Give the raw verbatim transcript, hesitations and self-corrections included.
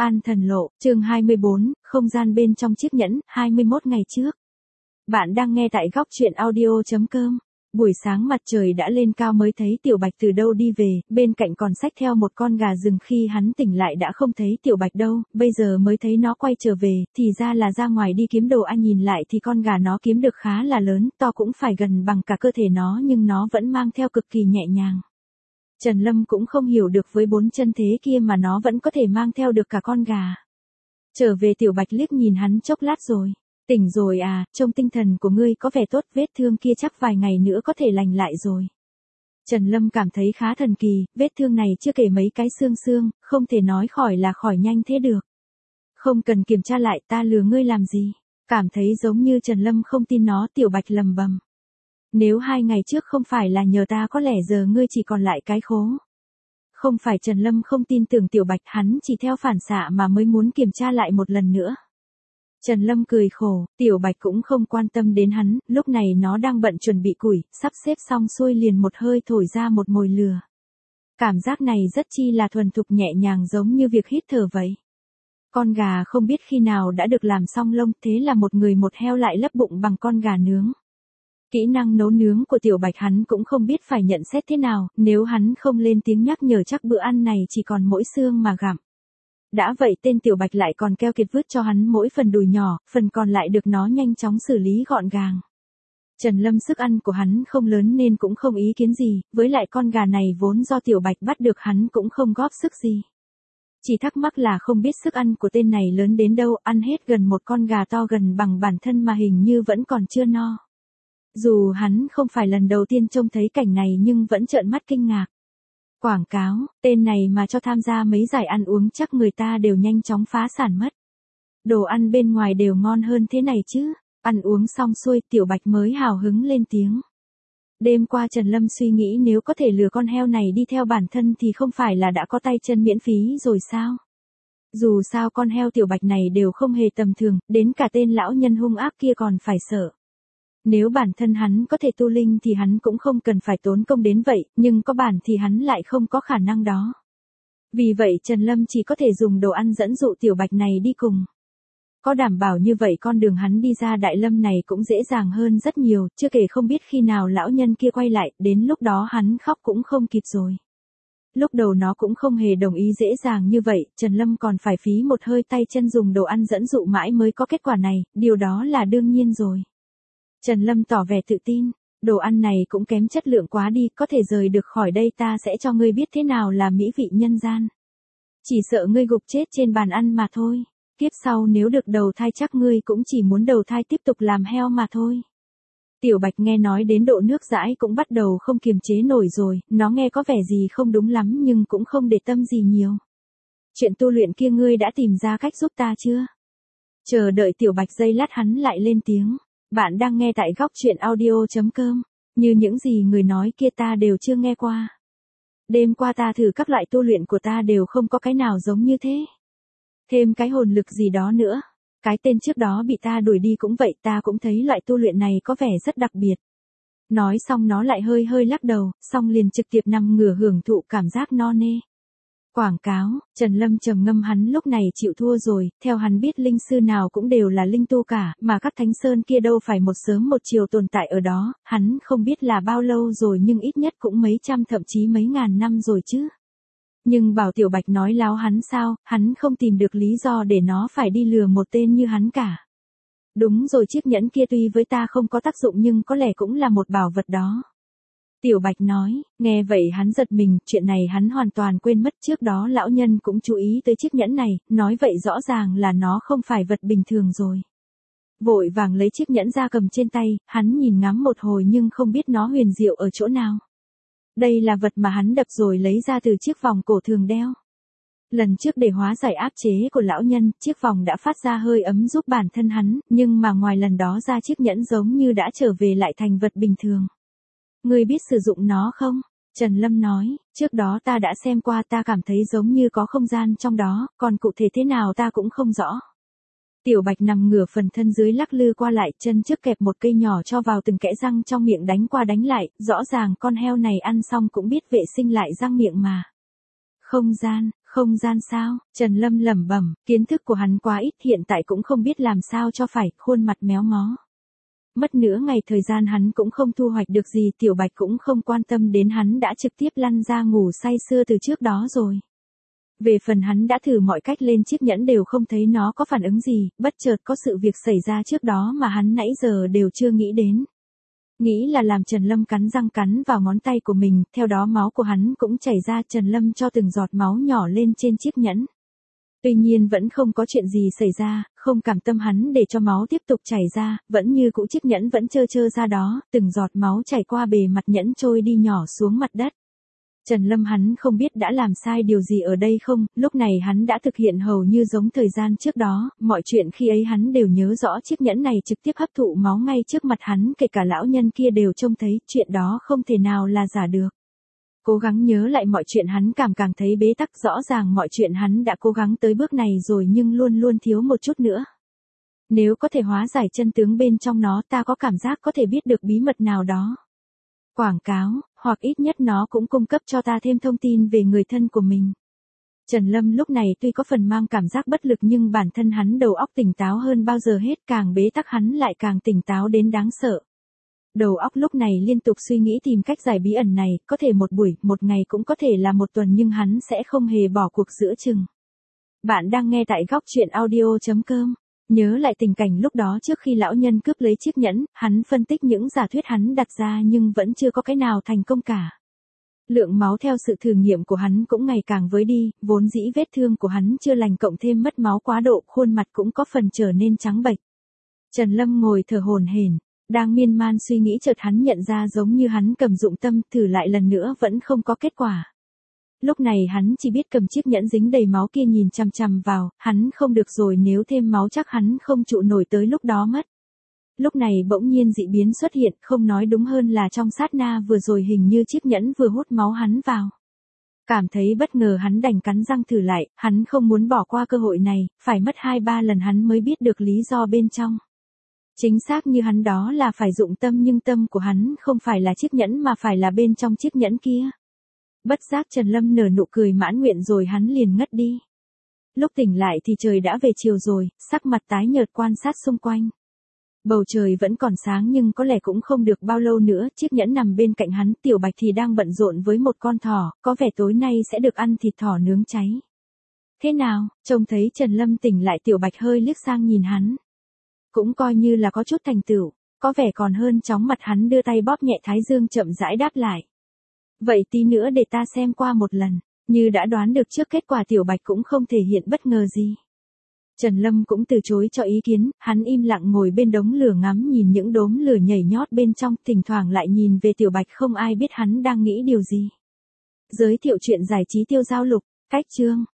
An thần lộ, chương hai mươi bốn, không gian bên trong chiếc nhẫn, hai mươi mốt ngày trước. Bạn đang nghe tại góc truyện audio chấm com. Buổi sáng mặt trời đã lên cao mới thấy Tiểu Bạch từ đâu đi về, bên cạnh còn xách theo một con gà rừng. Khi hắn tỉnh lại đã không thấy Tiểu Bạch đâu, bây giờ mới thấy nó quay trở về, thì ra là ra ngoài đi kiếm đồ. Anh nhìn lại thì con gà nó kiếm được khá là lớn, to cũng phải gần bằng cả cơ thể nó, nhưng nó vẫn mang theo cực kỳ nhẹ nhàng. Trần Lâm cũng không hiểu được với bốn chân thế kia mà nó vẫn có thể mang theo được cả con gà. Trở về Tiểu Bạch liếc nhìn hắn chốc lát rồi. Tỉnh rồi à, trông tinh thần của ngươi có vẻ tốt, vết thương kia chắc vài ngày nữa có thể lành lại rồi. Trần Lâm cảm thấy khá thần kỳ, vết thương này chưa kể mấy cái xương xương, không thể nói khỏi là khỏi nhanh thế được. Không cần kiểm tra lại, ta lừa ngươi làm gì? Cảm thấy giống như Trần Lâm không tin nó, Tiểu Bạch lầm bầm. Nếu hai ngày trước không phải là nhờ ta có lẽ giờ ngươi chỉ còn lại cái khố. Không phải Trần Lâm không tin tưởng Tiểu Bạch, hắn chỉ theo phản xạ mà mới muốn kiểm tra lại một lần nữa. Trần Lâm cười khổ, Tiểu Bạch cũng không quan tâm đến hắn, lúc này nó đang bận chuẩn bị củi, sắp xếp xong xuôi liền một hơi thổi ra một mồi lửa. Cảm giác này rất chi là thuần thục nhẹ nhàng, giống như việc hít thở vậy. Con gà không biết khi nào đã được làm xong lông, thế là một người một heo lại lấp bụng bằng con gà nướng. Kỹ năng nấu nướng của Tiểu Bạch hắn cũng không biết phải nhận xét thế nào, nếu hắn không lên tiếng nhắc nhở chắc bữa ăn này chỉ còn mỗi xương mà gặm. Đã vậy tên Tiểu Bạch lại còn keo kiệt vứt cho hắn mỗi phần đùi nhỏ, phần còn lại được nó nhanh chóng xử lý gọn gàng. Trần Lâm sức ăn của hắn không lớn nên cũng không ý kiến gì, với lại con gà này vốn do Tiểu Bạch bắt được hắn cũng không góp sức gì. Chỉ thắc mắc là không biết sức ăn của tên này lớn đến đâu, ăn hết gần một con gà to gần bằng bản thân mà hình như vẫn còn chưa no. Dù hắn không phải lần đầu tiên trông thấy cảnh này nhưng vẫn trợn mắt kinh ngạc. Quảng cáo, tên này mà cho tham gia mấy giải ăn uống chắc người ta đều nhanh chóng phá sản mất. Đồ ăn bên ngoài đều ngon hơn thế này chứ. Ăn uống xong xuôi Tiểu Bạch mới hào hứng lên tiếng. Đêm qua Trần Lâm suy nghĩ nếu có thể lừa con heo này đi theo bản thân thì không phải là đã có tay chân miễn phí rồi sao? Dù sao con heo Tiểu Bạch này đều không hề tầm thường, đến cả tên lão nhân hung ác kia còn phải sợ. Nếu bản thân hắn có thể tu linh thì hắn cũng không cần phải tốn công đến vậy, nhưng có bản thì hắn lại không có khả năng đó. Vì vậy Trần Lâm chỉ có thể dùng đồ ăn dẫn dụ Tiểu Bạch này đi cùng. Có đảm bảo như vậy con đường hắn đi ra Đại Lâm này cũng dễ dàng hơn rất nhiều, chưa kể không biết khi nào lão nhân kia quay lại, đến lúc đó hắn khóc cũng không kịp rồi. Lúc đầu nó cũng không hề đồng ý dễ dàng như vậy, Trần Lâm còn phải phí một hơi tay chân dùng đồ ăn dẫn dụ mãi mới có kết quả này, điều đó là đương nhiên rồi. Trần Lâm tỏ vẻ tự tin, đồ ăn này cũng kém chất lượng quá đi, có thể rời được khỏi đây ta sẽ cho ngươi biết thế nào là mỹ vị nhân gian. Chỉ sợ ngươi gục chết trên bàn ăn mà thôi, kiếp sau nếu được đầu thai chắc ngươi cũng chỉ muốn đầu thai tiếp tục làm heo mà thôi. Tiểu Bạch nghe nói đến độ nước dãi cũng bắt đầu không kiềm chế nổi rồi, nó nghe có vẻ gì không đúng lắm nhưng cũng không để tâm gì nhiều. Chuyện tu luyện kia ngươi đã tìm ra cách giúp ta chưa? Chờ đợi Tiểu Bạch giây lát hắn lại lên tiếng. Bạn đang nghe tại góc truyện audio chấm com. Như những gì người nói kia ta đều chưa nghe qua. Đêm qua ta thử các loại tu luyện của ta đều không có cái nào giống như thế. Thêm cái hồn lực gì đó nữa. Cái tên trước đó bị ta đuổi đi cũng vậy, ta cũng thấy loại tu luyện này có vẻ rất đặc biệt. Nói xong nó lại hơi hơi lắc đầu, xong liền trực tiếp nằm ngửa hưởng thụ cảm giác no nê. Quảng cáo, Trần Lâm trầm ngâm hắn lúc này chịu thua rồi, theo hắn biết linh sư nào cũng đều là linh tu cả, mà các thánh sơn kia đâu phải một sớm một chiều tồn tại ở đó, hắn không biết là bao lâu rồi nhưng ít nhất cũng mấy trăm thậm chí mấy ngàn năm rồi chứ. Nhưng bảo Tiểu Bạch nói láo hắn sao, hắn không tìm được lý do để nó phải đi lừa một tên như hắn cả. Đúng rồi, chiếc nhẫn kia tuy với ta không có tác dụng nhưng có lẽ cũng là một bảo vật đó. Tiểu Bạch nói, nghe vậy hắn giật mình, chuyện này hắn hoàn toàn quên mất, trước đó lão nhân cũng chú ý tới chiếc nhẫn này, nói vậy rõ ràng là nó không phải vật bình thường rồi. Vội vàng lấy chiếc nhẫn ra cầm trên tay, hắn nhìn ngắm một hồi nhưng không biết nó huyền diệu ở chỗ nào. Đây là vật mà hắn đập rồi lấy ra từ chiếc vòng cổ thường đeo. Lần trước để hóa giải áp chế của lão nhân, chiếc vòng đã phát ra hơi ấm giúp bản thân hắn, nhưng mà ngoài lần đó ra chiếc nhẫn giống như đã trở về lại thành vật bình thường. Ngươi biết sử dụng nó không? Trần Lâm nói, trước đó ta đã xem qua, ta cảm thấy giống như có không gian trong đó, còn cụ thể thế nào ta cũng không rõ. Tiểu Bạch nằm ngửa phần thân dưới lắc lư qua lại, chân trước kẹp một cây nhỏ cho vào từng kẽ răng trong miệng đánh qua đánh lại, rõ ràng con heo này ăn xong cũng biết vệ sinh lại răng miệng mà. Không gian, Không gian sao? Trần Lâm lẩm bẩm, kiến thức của hắn quá ít, hiện tại cũng không biết làm sao cho phải, khuôn mặt méo mó. Mất nửa ngày thời gian hắn cũng không thu hoạch được gì, Tiểu Bạch cũng không quan tâm đến hắn, đã trực tiếp lăn ra ngủ say sưa từ trước đó rồi. Về phần hắn đã thử mọi cách lên chiếc nhẫn đều không thấy nó có phản ứng gì, bất chợt có sự việc xảy ra trước đó mà hắn nãy giờ đều chưa nghĩ đến. Nghĩ là làm Trần Lâm cắn răng cắn vào ngón tay của mình, theo đó máu của hắn cũng chảy ra, Trần Lâm cho từng giọt máu nhỏ lên trên chiếc nhẫn. Tuy nhiên vẫn không có chuyện gì xảy ra, không cảm tâm hắn để cho máu tiếp tục chảy ra, vẫn như cũ chiếc nhẫn vẫn trơ trơ ra đó, từng giọt máu chảy qua bề mặt nhẫn trôi đi nhỏ xuống mặt đất. Trần Lâm hắn không biết đã làm sai điều gì ở đây không, lúc này hắn đã thực hiện hầu như giống thời gian trước đó, mọi chuyện khi ấy hắn đều nhớ rõ, chiếc nhẫn này trực tiếp hấp thụ máu ngay trước mặt hắn, kể cả lão nhân kia đều trông thấy, chuyện đó không thể nào là giả được. Cố gắng nhớ lại mọi chuyện hắn càng càng thấy bế tắc, rõ ràng mọi chuyện hắn đã cố gắng tới bước này rồi nhưng luôn luôn thiếu một chút nữa. Nếu có thể hóa giải chân tướng bên trong nó, ta có cảm giác có thể biết được bí mật nào đó. Quảng cáo, hoặc ít nhất nó cũng cung cấp cho ta thêm thông tin về người thân của mình. Trần Lâm lúc này tuy có phần mang cảm giác bất lực nhưng bản thân hắn đầu óc tỉnh táo hơn bao giờ hết, càng bế tắc hắn lại càng tỉnh táo đến đáng sợ. Đầu óc lúc này liên tục suy nghĩ tìm cách giải bí ẩn này, có thể một buổi, một ngày cũng có thể là một tuần nhưng hắn sẽ không hề bỏ cuộc giữa chừng. Bạn đang nghe tại góc truyện audio chấm com. Nhớ lại tình cảnh lúc đó trước khi lão nhân cướp lấy chiếc nhẫn, hắn phân tích những giả thuyết hắn đặt ra nhưng vẫn chưa có cái nào thành công cả. Lượng máu theo sự thử nghiệm của hắn cũng ngày càng với đi, vốn dĩ vết thương của hắn chưa lành cộng thêm mất máu quá độ, khuôn mặt cũng có phần trở nên trắng bệch. Trần Lâm ngồi thở hổn hển, đang miên man suy nghĩ chợt hắn nhận ra giống như hắn cầm dụng tâm, thử lại lần nữa vẫn không có kết quả. Lúc này hắn chỉ biết cầm chiếc nhẫn dính đầy máu kia nhìn chằm chằm vào, hắn không được rồi, nếu thêm máu chắc hắn không trụ nổi tới lúc đó mất. Lúc này bỗng nhiên dị biến xuất hiện, không nói đúng hơn là trong sát na vừa rồi hình như chiếc nhẫn vừa hút máu hắn vào. Cảm thấy bất ngờ hắn đành cắn răng thử lại, hắn không muốn bỏ qua cơ hội này, phải mất hai ba lần hắn mới biết được lý do bên trong. Chính xác như hắn đó là phải dụng tâm nhưng tâm của hắn không phải là chiếc nhẫn mà phải là bên trong chiếc nhẫn kia. Bất giác Trần Lâm nở nụ cười mãn nguyện rồi hắn liền ngất đi. Lúc tỉnh lại thì trời đã về chiều rồi, sắc mặt tái nhợt quan sát xung quanh. Bầu trời vẫn còn sáng nhưng có lẽ cũng không được bao lâu nữa, chiếc nhẫn nằm bên cạnh hắn, Tiểu Bạch thì đang bận rộn với một con thỏ, có vẻ tối nay sẽ được ăn thịt thỏ nướng cháy. Thế nào, trông thấy Trần Lâm tỉnh lại Tiểu Bạch hơi liếc sang nhìn hắn. Cũng coi như là có chút thành tựu, có vẻ còn hơn chóng mặt hắn đưa tay bóp nhẹ thái dương chậm rãi đáp lại. Vậy tí nữa để ta xem qua một lần, như đã đoán được trước kết quả Tiểu Bạch cũng không thể hiện bất ngờ gì. Trần Lâm cũng từ chối cho ý kiến, hắn im lặng ngồi bên đống lửa ngắm nhìn những đốm lửa nhảy nhót bên trong, thỉnh thoảng lại nhìn về Tiểu Bạch, không ai biết hắn đang nghĩ điều gì. Giới thiệu truyện giải trí Tiêu Giao Lục, cách chương.